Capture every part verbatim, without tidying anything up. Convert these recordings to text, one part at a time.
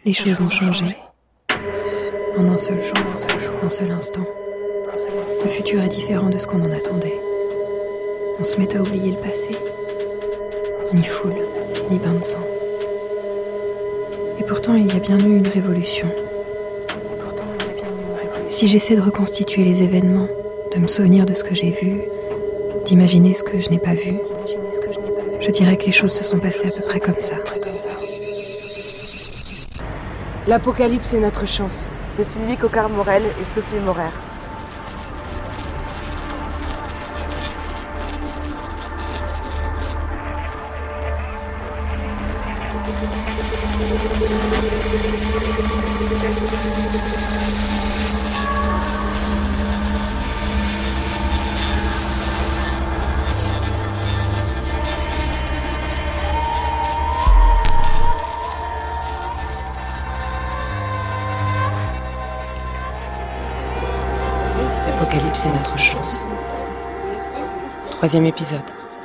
Les choses ont changé. En un seul jour, un seul instant. Le futur est différent de ce qu'on en attendait. On se met à oublier le passé. Ni foule, ni bain de sang. Et pourtant, il y a bien eu une révolution. Si j'essaie de reconstituer les événements, de me souvenir de ce que j'ai vu, d'imaginer ce que je n'ai pas vu, je dirais que les choses se sont passées à peu près comme ça. L'apocalypse est notre chance, de Sylvie Coquart-Morel et Sophie Morer. L'apocalypse est notre chance. Troisième épisode.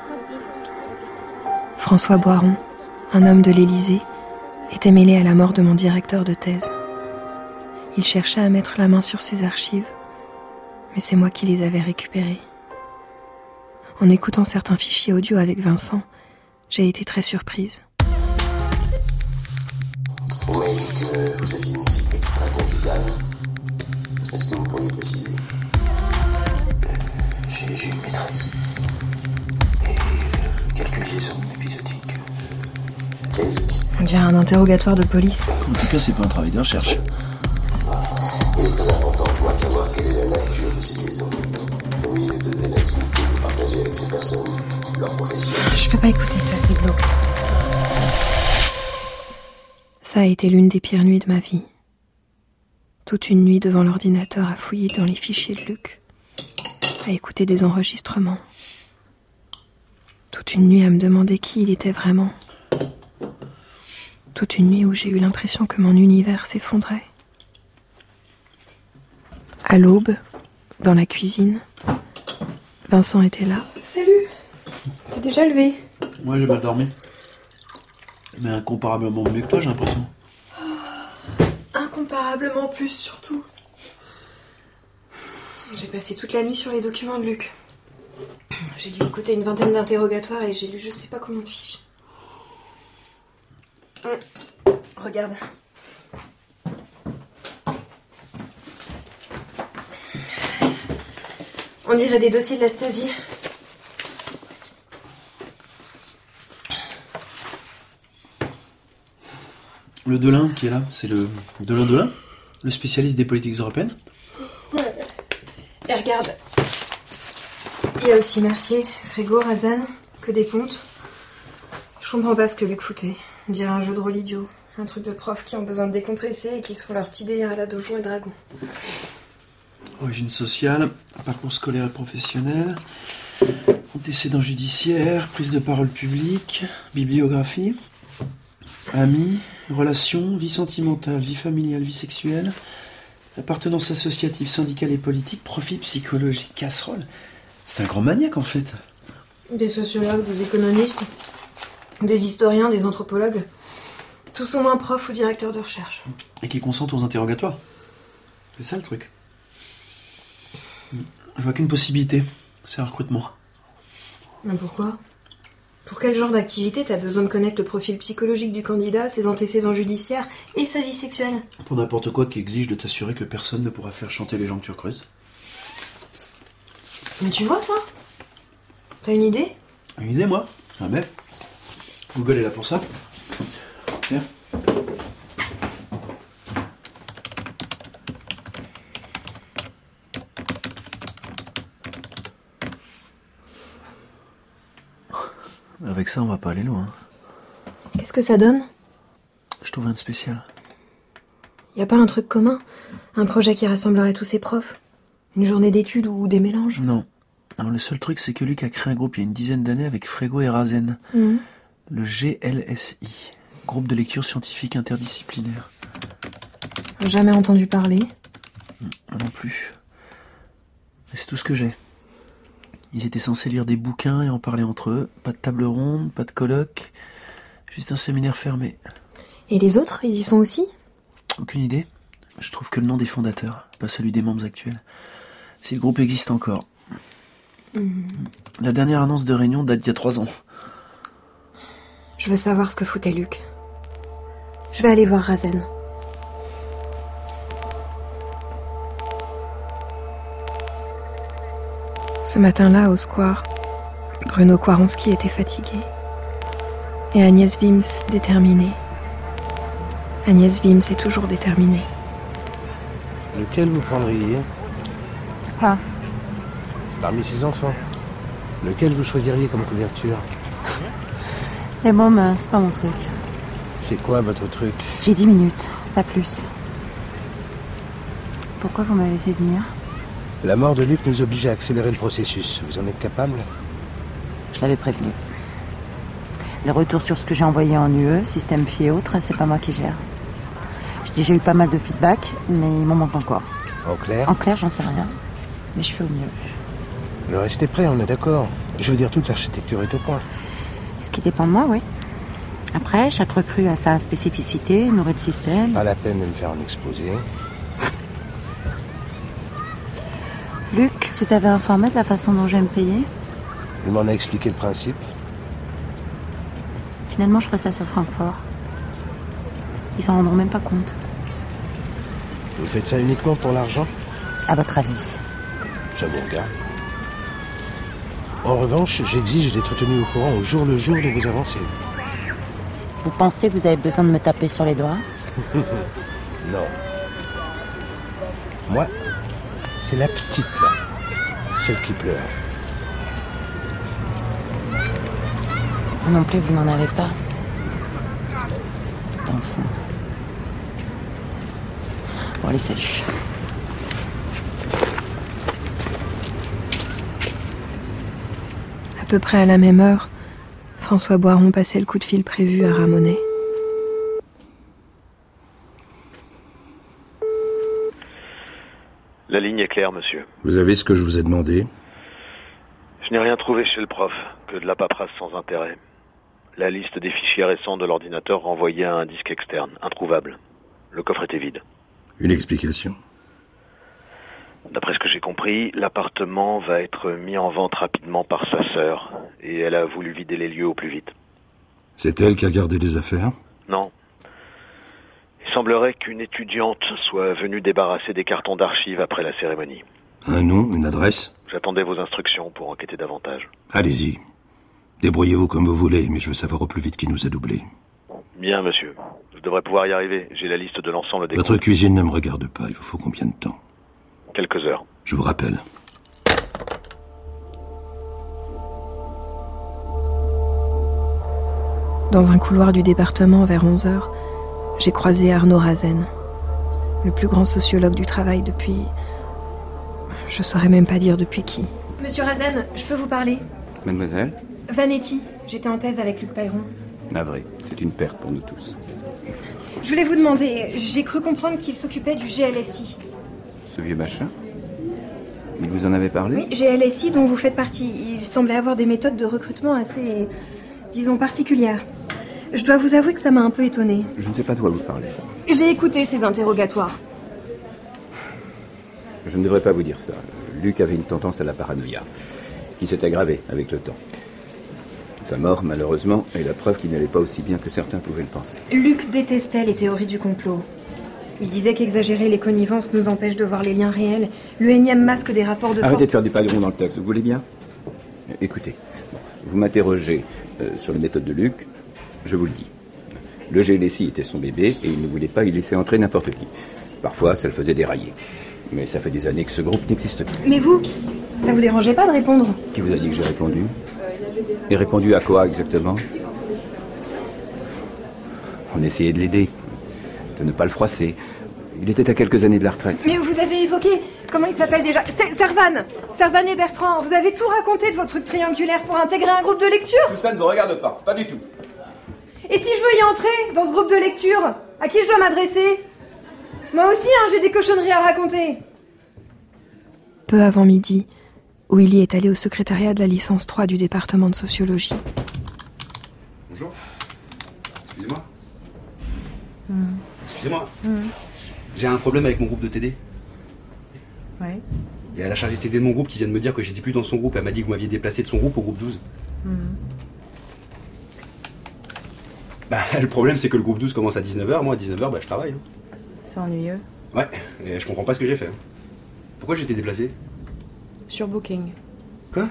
François Boiron, un homme de l'Élysée, était mêlé à la mort de mon directeur de thèse. Il cherchait à mettre la main sur ses archives, mais c'est moi qui les avais récupérées. En écoutant certains fichiers audio avec Vincent, j'ai été très surprise. Vous m'avez dit que vous aviez une vie extra-conjugale. Est-ce que vous pourriez préciser ? euh, j'ai, j'ai une maîtresse. Et euh, quelques liaisons épisodiques. Quelle vie ? On dirait un interrogatoire de police. En tout cas, c'est pas un travail de recherche. Il est très important pour moi de savoir quelle est la nature de ces liaisons. Oui, le degré d'intimité que vous partagez avec ces personnes, leur profession. Je peux pas écouter ça, c'est glauque. Ça a été l'une des pires nuits de ma vie. Toute une nuit devant l'ordinateur à fouiller dans les fichiers de Luc, à écouter des enregistrements. Toute une nuit à me demander qui il était vraiment. Toute une nuit où j'ai eu l'impression que mon univers s'effondrait. À l'aube, dans la cuisine, Vincent était là. Salut. T'es déjà levé? Ouais, j'ai mal dormi. Mais incomparablement mieux que toi, j'ai l'impression. Oh, incomparablement plus, surtout. J'ai passé toute la nuit sur les documents de Luc. J'ai dû écouter une vingtaine d'interrogatoires et j'ai lu je sais pas combien de fiches. Hum, regarde. On dirait des dossiers de la Stasi. Le Delin qui est là, c'est le Delin Delin, le spécialiste des politiques européennes. Ouais. Et regarde. Il y a aussi Mercier, Frégo, Razan, que des pontes. Je comprends pas ce que Luc foutait. On dirait un jeu de rôle idiot. Un truc de profs qui ont besoin de décompresser et qui se font leur petit délire à la Donjons et Dragons. Origine sociale, parcours scolaire et professionnel, antécédents judiciaires, prise de parole publique, bibliographie, amis, relations, vie sentimentale, vie familiale, vie sexuelle, appartenance associative, syndicale et politique, profil psychologique, casserole. C'est un grand maniaque en fait. Des sociologues, des économistes, des historiens, des anthropologues. Tous au moins profs ou directeurs de recherche. Et qui consentent aux interrogatoires. C'est ça le truc. Je vois qu'une possibilité, c'est un recrutement. Mais pourquoi ? Pour quel genre d'activité t'as besoin de connaître le profil psychologique du candidat, ses antécédents judiciaires et sa vie sexuelle ? Pour n'importe quoi qui exige de t'assurer que personne ne pourra faire chanter les gens que tu recrutes. Mais tu vois, toi ? T'as une idée ? Une idée, moi ? Jamais. Google est là pour ça. Viens. Avec ça, on va pas aller loin. Qu'est-ce que ça donne ? Je trouve rien de spécial. Y a pas un truc commun ? Un projet qui rassemblerait tous ces profs ? Une journée d'études ou des mélanges ? Non. Alors, le seul truc, c'est que Luc a créé un groupe il y a une dizaine d'années avec Frégo et Razen. Mmh. Le G L S I. Groupe de lecture scientifique interdisciplinaire. Jamais entendu parler. Moi non plus. Mais c'est tout ce que j'ai. Ils étaient censés lire des bouquins et en parler entre eux. Pas de table ronde, pas de colloque. Juste un séminaire fermé. Et les autres, ils y sont aussi ? Aucune idée. Je trouve que le nom des fondateurs, pas celui des membres actuels. Si le groupe existe encore. Mmh. La dernière annonce de réunion date d'il y a trois ans. Je veux savoir ce que foutait Luc. Je vais aller voir Razen. Ce matin-là, au square, Bruno Kwaronski était fatigué. Et Agnès Wims déterminée. Agnès Wims est toujours déterminée. Lequel vous prendriez ? Quoi ? Parmi ses enfants. Lequel vous choisiriez comme couverture ? Les mômes, c'est pas mon truc. C'est quoi votre truc ? J'ai dix minutes, pas plus. Pourquoi vous m'avez fait venir ? La mort de Luc nous oblige à accélérer le processus. Vous en êtes capable ? Je l'avais prévenu. Les retours sur ce que j'ai envoyé en U E, système F I et autres, c'est pas moi qui gère. J'ai déjà eu pas mal de feedback, mais il m'en manque encore. En clair ? En clair, j'en sais rien. Mais je fais au mieux. Le reste est prêt, on est d'accord. Je veux dire, toute l'architecture est au point. Ce qui dépend de moi, oui. Après, chaque recrue a sa spécificité, nourrit le système. Pas la peine de me faire un exposé. Luc, vous avez informé de la façon dont j'aime payer ? Il m'en a expliqué le principe. Finalement, je ferai ça sur Francfort. Ils s'en rendront même pas compte. Vous faites ça uniquement pour l'argent ? À votre avis ? Ça vous regarde. En revanche, j'exige d'être tenu au courant au jour le jour de vos avancées. Vous pensez que vous avez besoin de me taper sur les doigts ? Non. Moi, c'est la petite, là. Celle qui pleure. Moi non plus, vous n'en avez pas. D'enfant. Bon, allez, salut. À peu près à la même heure, François Boiron passait le coup de fil prévu à Ramonet. La ligne est claire, monsieur. Vous avez ce que je vous ai demandé ? Je n'ai rien trouvé chez le prof, que de la paperasse sans intérêt. La liste des fichiers récents de l'ordinateur renvoyait à un disque externe, introuvable. Le coffre était vide. Une explication ? D'après ce que j'ai compris, l'appartement va être mis en vente rapidement par sa sœur, et elle a voulu vider les lieux au plus vite. C'est elle qui a gardé les affaires ? Non. Il semblerait qu'une étudiante soit venue débarrasser des cartons d'archives après la cérémonie. Un nom, une adresse ? J'attendais vos instructions pour enquêter davantage. Allez-y. Débrouillez-vous comme vous voulez, mais je veux savoir au plus vite qui nous a doublés. Bien, monsieur. Je devrais pouvoir y arriver. J'ai la liste de l'ensemble des... Votre comptes. Cuisine ne me regarde pas. Il vous faut combien de temps ? Quelques heures. Je vous rappelle. Dans un couloir du département vers onze heures, j'ai croisé Arnaud Razen, le plus grand sociologue du travail depuis... Je saurais même pas dire depuis qui. Monsieur Razen, je peux vous parler ? Mademoiselle ? Vanetti, j'étais en thèse avec Luc Peyron. Navré, c'est une perte pour nous tous. Je voulais vous demander, j'ai cru comprendre qu'il s'occupait du G L S I. Ce vieux machin ? Il vous en avait parlé ? Oui, G L S I dont vous faites partie. Il semblait avoir des méthodes de recrutement assez, disons, particulières. Je dois vous avouer que ça m'a un peu étonnée. Je ne sais pas de quoi vous parlez. J'ai écouté ces interrogatoires. Je ne devrais pas vous dire ça. Luc avait une tendance à la paranoïa, qui s'est aggravée avec le temps. Sa mort, malheureusement, est la preuve qu'il n'allait pas aussi bien que certains pouvaient le penser. Luc détestait les théories du complot. Il disait qu'exagérer les connivences nous empêche de voir les liens réels, le énième masque des rapports de force... Arrêtez de faire des palons dans le texte, vous voulez bien ? Écoutez, vous m'interrogez euh, sur les méthodes de Luc, je vous le dis. Le G L S I était son bébé et il ne voulait pas y laisser entrer n'importe qui. Parfois, ça le faisait dérailler. Mais ça fait des années que ce groupe n'existe plus. Mais vous, ça vous dérangeait pas de répondre ? Qui vous a dit que j'ai répondu ? Et répondu à quoi exactement ? On essayait de l'aider, de ne pas le froisser. Il était à quelques années de la retraite. Mais vous avez évoqué, comment il s'appelle déjà ? C'est Servan Servan et Bertrand, vous avez tout raconté de votre truc triangulaire pour intégrer un groupe de lecture ? Tout ça ne vous regarde pas, pas du tout. Et si je veux y entrer, dans ce groupe de lecture, à qui je dois m'adresser ? Moi aussi, hein, j'ai des cochonneries à raconter. Peu avant midi, Willy est allé au secrétariat de la licence trois du département de sociologie. Bonjour. Excusez-moi. Hum. Excusez-moi. Mmh. J'ai un problème avec mon groupe de T D. Ouais. Il y a la chargée T D de mon groupe qui vient de me dire que j'étais plus dans son groupe. Elle m'a dit que vous m'aviez déplacé de son groupe au groupe douze. Mmh. Bah, le problème, c'est que le groupe douze commence à dix-neuf heures. Moi, à dix-neuf heures, bah, je travaille. Hein. C'est ennuyeux. Ouais, et je comprends pas ce que j'ai fait. Pourquoi j'ai été déplacé? Sur Booking. Quoi?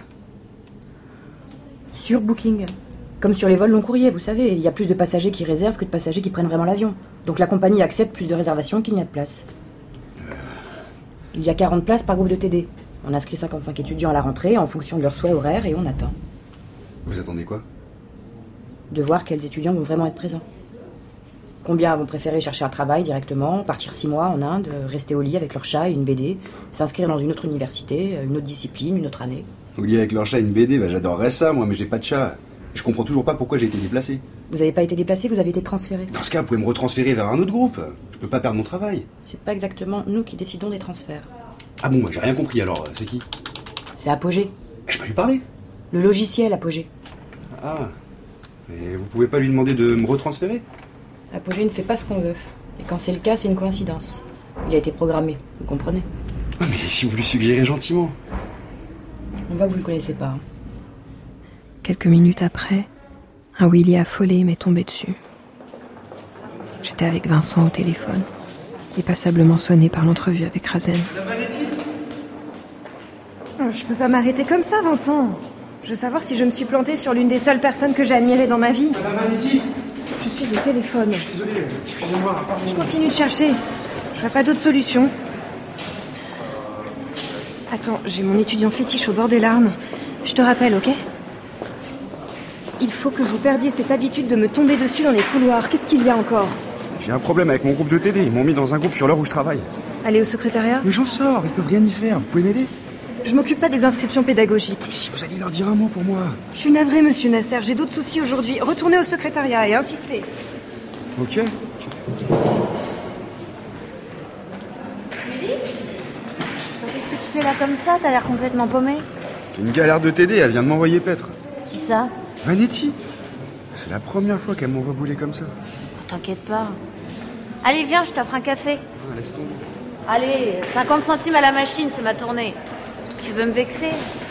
Sur Booking. Comme sur les vols long courrier, vous savez, il y a plus de passagers qui réservent que de passagers qui prennent vraiment l'avion. Donc la compagnie accepte plus de réservations qu'il n'y a de place. Euh... Il y a quarante places par groupe de T D. On inscrit cinquante-cinq étudiants à la rentrée en fonction de leurs souhaits horaires et on attend. Vous attendez quoi? De voir quels étudiants vont vraiment être présents. Combien vont préférer chercher un travail directement, partir six mois en Inde, rester au lit avec leur chat et une B D, s'inscrire dans une autre université, une autre discipline, une autre année. Au lit avec leur chat et une B D, bah j'adorerais ça, moi, mais j'ai pas de chat. Je comprends toujours pas pourquoi j'ai été déplacé. Vous avez pas été déplacé, vous avez été transféré. Dans ce cas, vous pouvez me retransférer vers un autre groupe. Je peux pas perdre mon travail. C'est pas exactement nous qui décidons des transferts. Ah bon, moi j'ai rien compris alors, c'est qui? C'est Apogée. Je peux lui parler? Le logiciel Apogée. Ah. Mais vous pouvez pas lui demander de me retransférer? Apogée ne fait pas ce qu'on veut. Et quand c'est le cas, c'est une coïncidence. Il a été programmé, vous comprenez? Ah mais si vous lui suggérez gentiment. On voit que vous le connaissez pas. Hein. Quelques minutes après, un Willy affolé m'est tombé dessus. J'étais avec Vincent au téléphone, et passablement sonné par l'entrevue avec Razen. Je peux pas m'arrêter comme ça, Vincent. Je veux savoir si je me suis plantée sur l'une des seules personnes que j'ai admirées dans ma vie. Madame Vanetti. Je suis au téléphone. Je suis désolé, excusez-moi. Pardon. Je continue de chercher. Je vois pas d'autre solution. Attends, j'ai mon étudiant fétiche au bord des larmes. Je te rappelle, ok? Il faut que vous perdiez cette habitude de me tomber dessus dans les couloirs. Qu'est-ce qu'il y a encore? J'ai un problème avec mon groupe de T D. Ils m'ont mis dans un groupe sur l'heure où je travaille. Allez au secrétariat? Mais j'en sors, ils peuvent rien y faire. Vous pouvez m'aider? Je m'occupe pas des inscriptions pédagogiques. Mais si vous alliez leur dire un mot pour moi. Je suis navrée, monsieur Nasser. J'ai d'autres soucis aujourd'hui. Retournez au secrétariat et insistez. Ok. Willy? Qu'est-ce que tu fais là comme ça? T'as l'air complètement paumé. J'ai une galère de T D, elle vient de m'envoyer paître. Qui ça? Vanetti. C'est la première fois qu'elle m'envoie bouler comme ça. T'inquiète pas. Allez, viens, je t'offre un café. Ah, laisse tomber. Allez, cinquante centimes à la machine, c'est ma tournée. Tu veux me vexer?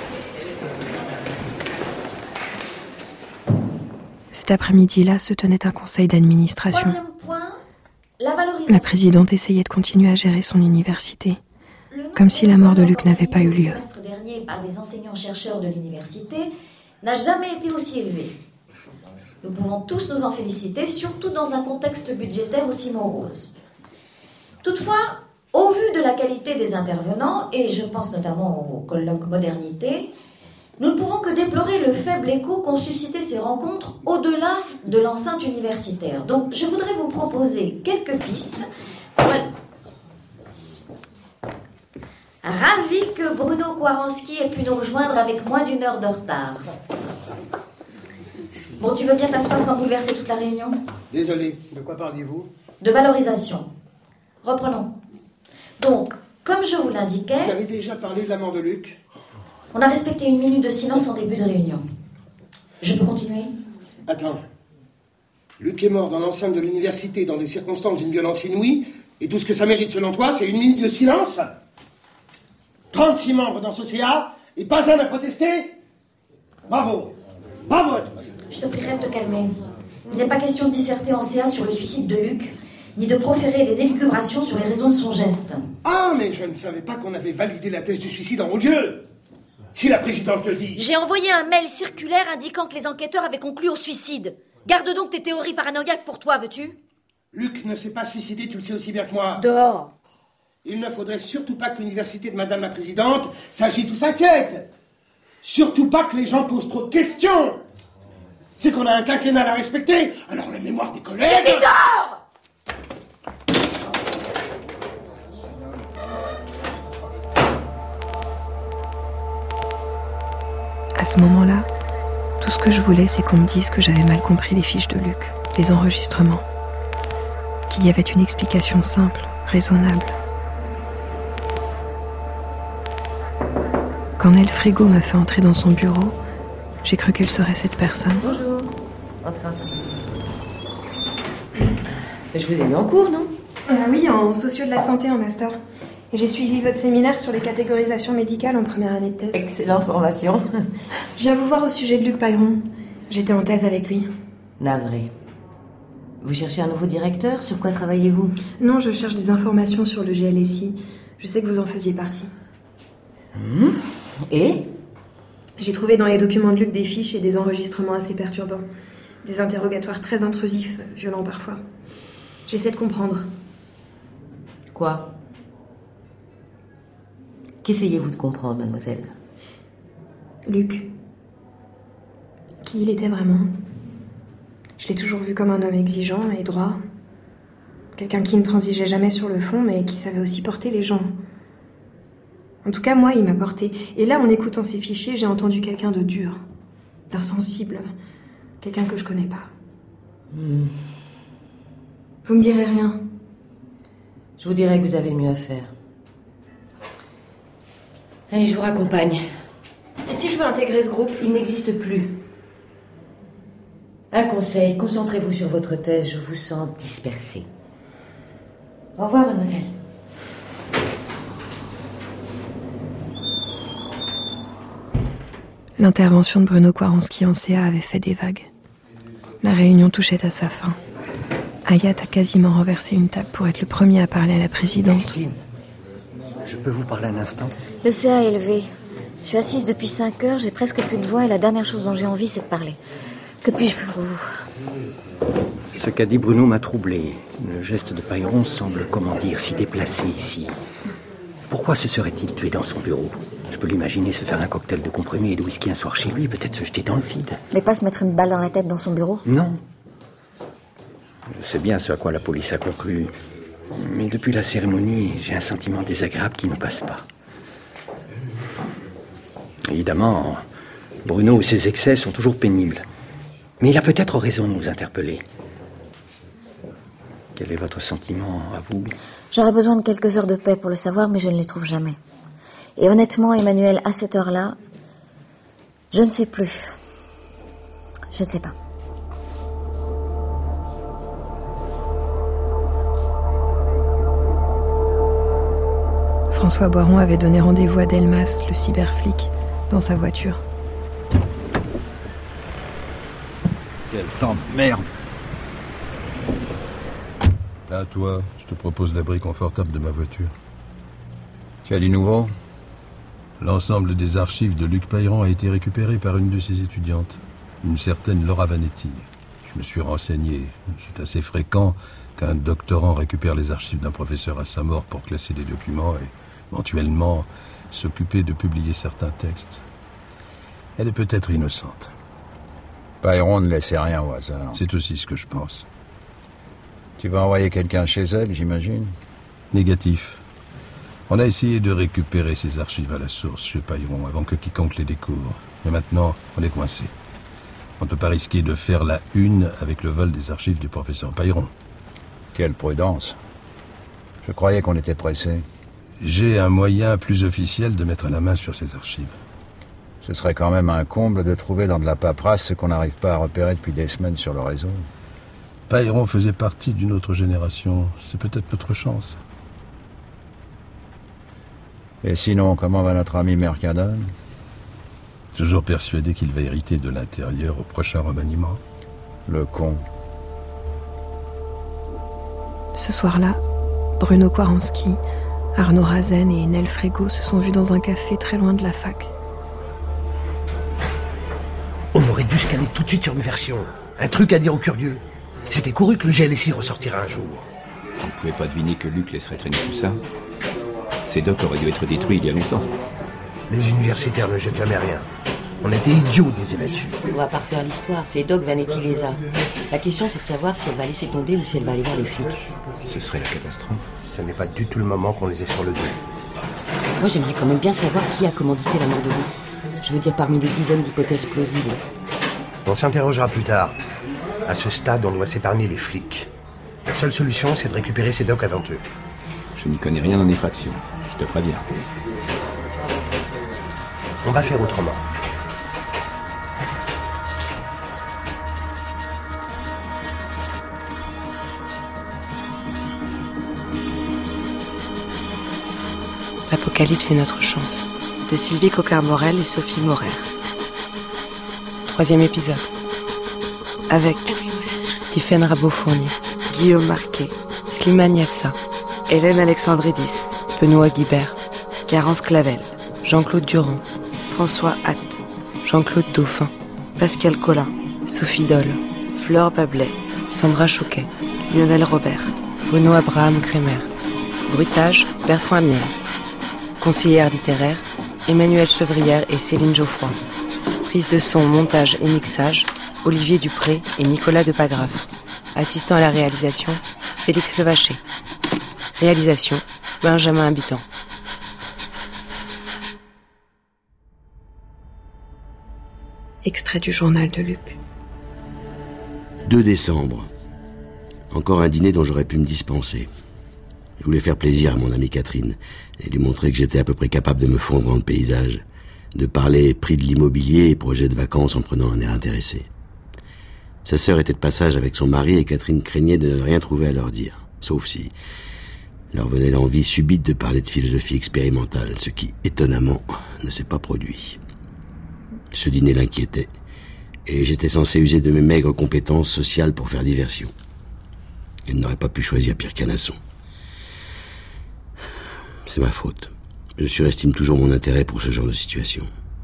Cet après-midi-là se tenait un conseil d'administration. Troisième point, la valorisation. La présidente essayait de continuer à gérer son université, comme si la mort de Luc n'avait pas eu lieu. Le semestre dernier par des enseignants-chercheurs de l'université n'a jamais été aussi élevé. Nous pouvons tous nous en féliciter, surtout dans un contexte budgétaire aussi morose. Toutefois, au vu de la qualité des intervenants, et je pense notamment au colloque Modernité, nous ne pouvons que déplorer le faible écho qu'ont suscité ces rencontres au-delà de l'enceinte universitaire. Donc, je voudrais vous proposer quelques pistes. Ravi que Bruno Kouaranski ait pu nous rejoindre avec moins d'une heure de retard. Bon, tu veux bien t'asseoir sans bouleverser toute la réunion? Désolé, de quoi parliez-vous? De valorisation. Reprenons. Donc, comme je vous l'indiquais... Vous avez déjà parlé de la mort de Luc? On a respecté une minute de silence en début de réunion. Je peux continuer? Attends. Luc est mort dans l'enceinte de l'université dans des circonstances d'une violence inouïe, et tout ce que ça mérite selon toi, c'est une minute de silence? trente-six membres dans ce C A, et pas un à protester? Bravo. Bravo à tous. Je te prierai de te calmer. Il n'est pas question de disserter en C A sur le suicide de Luc, ni de proférer des élucubrations sur les raisons de son geste. Ah, mais je ne savais pas qu'on avait validé la thèse du suicide en haut lieu. Si la présidente le dit. J'ai envoyé un mail circulaire indiquant que les enquêteurs avaient conclu au suicide. Garde donc tes théories paranoïaques pour toi, veux-tu? Luc ne s'est pas suicidé, tu le sais aussi bien que moi. Dehors. Il ne faudrait surtout pas que l'université de Madame la Présidente s'agite ou s'inquiète. Surtout pas que les gens posent trop de questions. C'est qu'on a un quinquennat à respecter, alors la mémoire des collègues... J'ai dit dehors! À ce moment-là, tout ce que je voulais, c'est qu'on me dise que j'avais mal compris les fiches de Luc, les enregistrements. Qu'il y avait une explication simple, raisonnable. Quand Nel Frigo m'a fait entrer dans son bureau, j'ai cru qu'elle serait cette personne. Bonjour. Entrez, entrez. Je vous ai mis en cours, non? Euh, oui, en socio de la santé en master. Et j'ai suivi votre séminaire sur les catégorisations médicales en première année de thèse. Excellente formation. Je viens vous voir au sujet de Luc Payron. J'étais en thèse avec lui. Navré. Vous cherchez un nouveau directeur? Sur quoi travaillez-vous? Non, je cherche des informations sur le G L S I. Je sais que vous en faisiez partie. Mmh. Et? J'ai trouvé dans les documents de Luc des fiches et des enregistrements assez perturbants. Des interrogatoires très intrusifs, violents parfois. J'essaie de comprendre. Quoi? Qu'essayez-vous de comprendre, mademoiselle? Luc. Qui il était vraiment? Je l'ai toujours vu comme un homme exigeant et droit. Quelqu'un qui ne transigeait jamais sur le fond, mais qui savait aussi porter les gens. En tout cas, moi, il m'a porté. Et là, en écoutant ces fichiers, j'ai entendu quelqu'un de dur, d'insensible. Quelqu'un que je connais pas. Mmh. Vous me direz rien? Je vous dirai que vous avez mieux à faire. Allez, je vous raccompagne. Et si je veux intégrer ce groupe? Il n'existe plus. Un conseil, concentrez-vous sur votre thèse, je vous sens dispersée. Au revoir, mademoiselle. L'intervention de Bruno Kwaronski en C A avait fait des vagues. La réunion touchait à sa fin. Hayat a quasiment renversé une table pour être le premier à parler à la présidente. Christine, je peux vous parler un instant? Le C A est élevé. Je suis assise depuis cinq heures, j'ai presque plus de voix et la dernière chose dont j'ai envie, c'est de parler. Que puis-je faire pour vous? Ce qu'a dit Bruno m'a troublé. Le geste de Payron semble, comment dire, si déplacé ici. Pourquoi se serait-il tué dans son bureau? Je peux l'imaginer se faire un cocktail de comprimés et de whisky un soir chez lui, peut-être se jeter dans le vide. Mais pas se mettre une balle dans la tête dans son bureau? Non. Je sais bien ce à quoi la police a conclu. Mais depuis la cérémonie, j'ai un sentiment désagréable qui ne passe pas. Évidemment, Bruno ou ses excès sont toujours pénibles. Mais il a peut-être raison de nous interpeller. Quel est votre sentiment, à vous? J'aurais besoin de quelques heures de paix pour le savoir, mais je ne les trouve jamais. Et honnêtement, Emmanuel, à cette heure-là, je ne sais plus. Je ne sais pas. François Boiron avait donné rendez-vous à Delmas, le cyberflic, dans sa voiture. Quel temps de merde! Là, toi, je te propose l'abri confortable de ma voiture. Tu as du nouveau? L'ensemble des archives de Luc Payron a été récupéré par une de ses étudiantes, une certaine Laura Vanetti. Je me suis renseigné. C'est assez fréquent qu'un doctorant récupère les archives d'un professeur à sa mort pour classer des documents et, éventuellement, s'occuper de publier certains textes. Elle est peut-être innocente. Payron ne laissait rien au hasard. C'est aussi ce que je pense. Tu vas envoyer quelqu'un chez elle, j'imagine? Négatif. On a essayé de récupérer ces archives à la source chez Payron avant que quiconque les découvre. Mais maintenant, on est coincé. On ne peut pas risquer de faire la une avec le vol des archives du professeur Payron. Quelle prudence. Je croyais qu'on était pressé. J'ai un moyen plus officiel de mettre la main sur ces archives. Ce serait quand même un comble de trouver dans de la paperasse ce qu'on n'arrive pas à repérer depuis des semaines sur le réseau. Payron faisait partie d'une autre génération. C'est peut-être notre chance. Et sinon, comment va notre ami Mercadal? Toujours persuadé qu'il va hériter de l'intérieur au prochain remaniement. Le con. Ce soir-là, Bruno Kwaronski, Arnaud Razen et Nel Frégo se sont vus dans un café très loin de la fac. On aurait dû scanner tout de suite sur une version. Un truc à dire aux curieux. C'était couru que le G L S I ressortira un jour. Vous ne pouvez pas deviner que Luc laisserait traîner tout ça? Ces docs auraient dû être détruits il y a longtemps. Les universitaires ne jettent jamais rien. On était idiots de miser là-dessus. On va pas refaire l'histoire, c'est Doc Vanetti les a. La question c'est de savoir si elle va laisser tomber ou si elle va aller voir les flics. Ce serait la catastrophe. Ce n'est pas du tout le moment qu'on les ait sur le dos. Moi j'aimerais quand même bien savoir qui a commandité la mort de Luc. Je veux dire parmi les dizaines d'hypothèses plausibles. On s'interrogera plus tard. À ce stade, on doit s'épargner les flics. La seule solution, c'est de récupérer ces docs avant eux. Je n'y connais rien en effraction. Je te préviens. On va faire autrement. L'apocalypse est notre chance, de Sylvie Coquart-Morel et Sophie Morer. Troisième épisode. Avec Tiffaine Rabot-Fournier, Guillaume Marquet, Slimane Yafsa, Hélène Alexandridis, Benoît Guibert, Carence Clavel, Jean-Claude Durand, François Hatt, Jean-Claude Dauphin, Pascal Collin, Sophie Doll, Fleur Bablet, Sandra Choquet, Lionel Robert, Bruno Abraham Kremer. Bruitage, Bertrand Amiel. Conseillère littéraire, Emmanuelle Chevrière et Céline Geoffroy. Prise de son, montage et mixage, Olivier Dupré et Nicolas Depagrave. Assistant à la réalisation, Félix Levaché. Réalisation, Benjamin Habitant. Extrait du journal de Luc. deux décembre. Encore un dîner dont j'aurais pu me dispenser. Je voulais faire plaisir à mon amie Catherine et lui montrer que j'étais à peu près capable de me fondre dans le paysage, de parler prix de l'immobilier et projets de vacances en prenant un air intéressé. Sa sœur était de passage avec son mari et Catherine craignait de ne rien trouver à leur dire, sauf si leur venait l'envie subite de parler de philosophie expérimentale, ce qui, étonnamment, ne s'est pas produit. Ce dîner l'inquiétait, et j'étais censé user de mes maigres compétences sociales pour faire diversion. Elle n'aurait pas pu choisir pire canasson. C'est ma faute. Je surestime toujours mon intérêt pour ce genre de situation.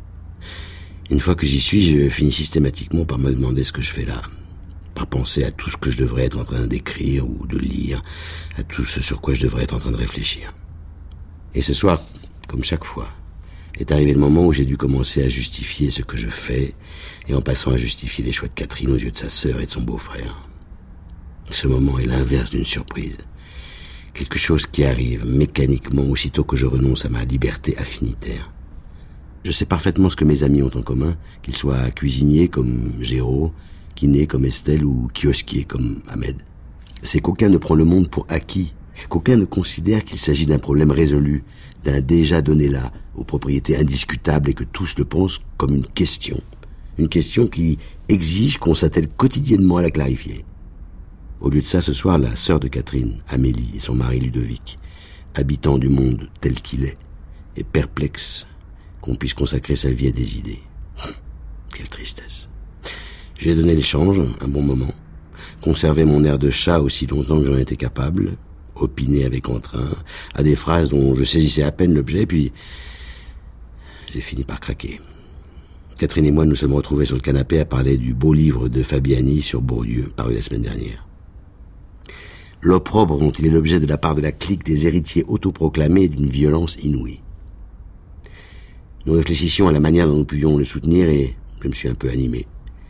Une fois que j'y suis, je finis systématiquement par me demander ce que je fais là, par penser à tout ce que je devrais être en train d'écrire ou de lire, à tout ce sur quoi je devrais être en train de réfléchir. Et ce soir, comme chaque fois, est arrivé le moment où j'ai dû commencer à justifier ce que je fais, et en passant à justifier les choix de Catherine aux yeux de sa sœur et de son beau-frère. Ce moment est l'inverse d'une surprise. Quelque chose qui arrive mécaniquement aussitôt que je renonce à ma liberté affinitaire. Je sais parfaitement ce que mes amis ont en commun, qu'ils soient cuisiniers comme Géraud, kiné comme Estelle ou kiosquier comme Ahmed. C'est qu'aucun ne prend le monde pour acquis, qu'aucun ne considère qu'il s'agit d'un problème résolu, d'un déjà donné là, aux propriétés indiscutables et que tous le pensent comme une question. Une question qui exige qu'on s'attelle quotidiennement à la clarifier. Au lieu de ça, ce soir, la sœur de Catherine, Amélie, et son mari Ludovic, habitant du monde tel qu'il est, est perplexe qu'on puisse consacrer sa vie à des idées. Quelle tristesse. J'ai donné l'échange, un bon moment, conservé mon air de chat aussi longtemps que j'en étais capable, opiné avec entrain, à des phrases dont je saisissais à peine l'objet, puis j'ai fini par craquer. Catherine et moi nous sommes retrouvés sur le canapé à parler du beau livre de Fabiani sur Bourdieu, paru la semaine dernière. L'opprobre dont il est l'objet de la part de la clique des héritiers autoproclamés est d'une violence inouïe. Nous réfléchissions à la manière dont nous pouvions le soutenir et je me suis un peu animé.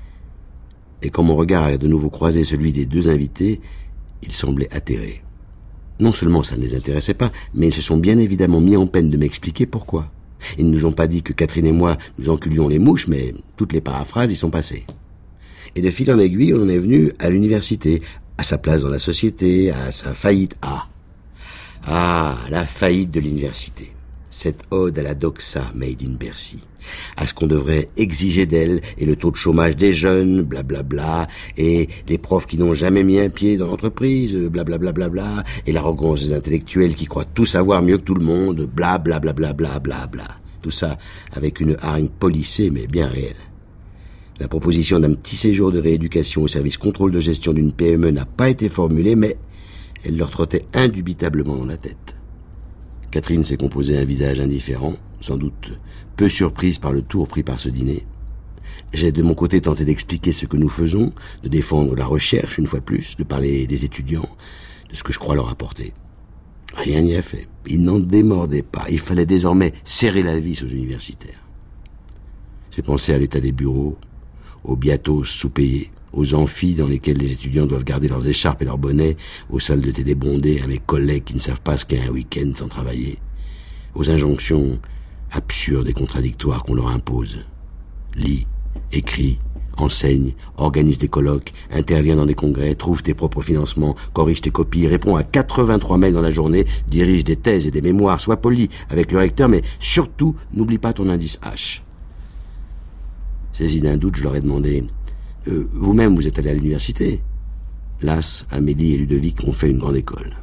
Et quand mon regard a de nouveau croisé celui des deux invités, ils semblaient atterrés. Non seulement ça ne les intéressait pas, mais ils se sont bien évidemment mis en peine de m'expliquer pourquoi. Ils ne nous ont pas dit que Catherine et moi nous enculions les mouches, mais toutes les paraphrases y sont passées. Et de fil en aiguille, on en est venu à l'université, à sa place dans la société, à sa faillite. Ah, ah, la faillite de l'université. Cette ode à la doxa made in Bercy, à ce qu'on devrait exiger d'elle, et le taux de chômage des jeunes, blablabla, bla bla, et les profs qui n'ont jamais mis un pied dans l'entreprise, blablabla, bla bla bla, et l'arrogance des intellectuels qui croient tout savoir mieux que tout le monde, blablabla, bla bla bla bla. Tout ça avec une hargne polissée mais bien réelle. La proposition d'un petit séjour de rééducation au service contrôle de gestion d'une P M E n'a pas été formulée, mais elle leur trottait indubitablement dans la tête. Catherine s'est composé un visage indifférent, sans doute peu surprise par le tour pris par ce dîner. J'ai de mon côté tenté d'expliquer ce que nous faisons, de défendre la recherche une fois de plus, de parler des étudiants, de ce que je crois leur apporter. Rien n'y a fait. Ils n'en démordaient pas. Il fallait désormais serrer la vis aux universitaires. J'ai pensé à l'état des bureaux, aux biatos sous-payés, aux amphis dans lesquels les étudiants doivent garder leurs écharpes et leurs bonnets, aux salles de thé débondées, à mes collègues qui ne savent pas ce qu'est un week-end sans travailler, aux injonctions absurdes et contradictoires qu'on leur impose. Lis, écris, enseigne, organise des colloques, intervient dans des congrès, trouve tes propres financements, corrige tes copies, répond à quatre-vingt-trois mails dans la journée, dirige des thèses et des mémoires, sois poli avec le recteur, mais surtout, n'oublie pas ton indice H. Saisi d'un doute, je leur ai demandé euh, « Vous-même, vous êtes allé à l'université ?» Las, Amélie et Ludovic ont fait une grande école.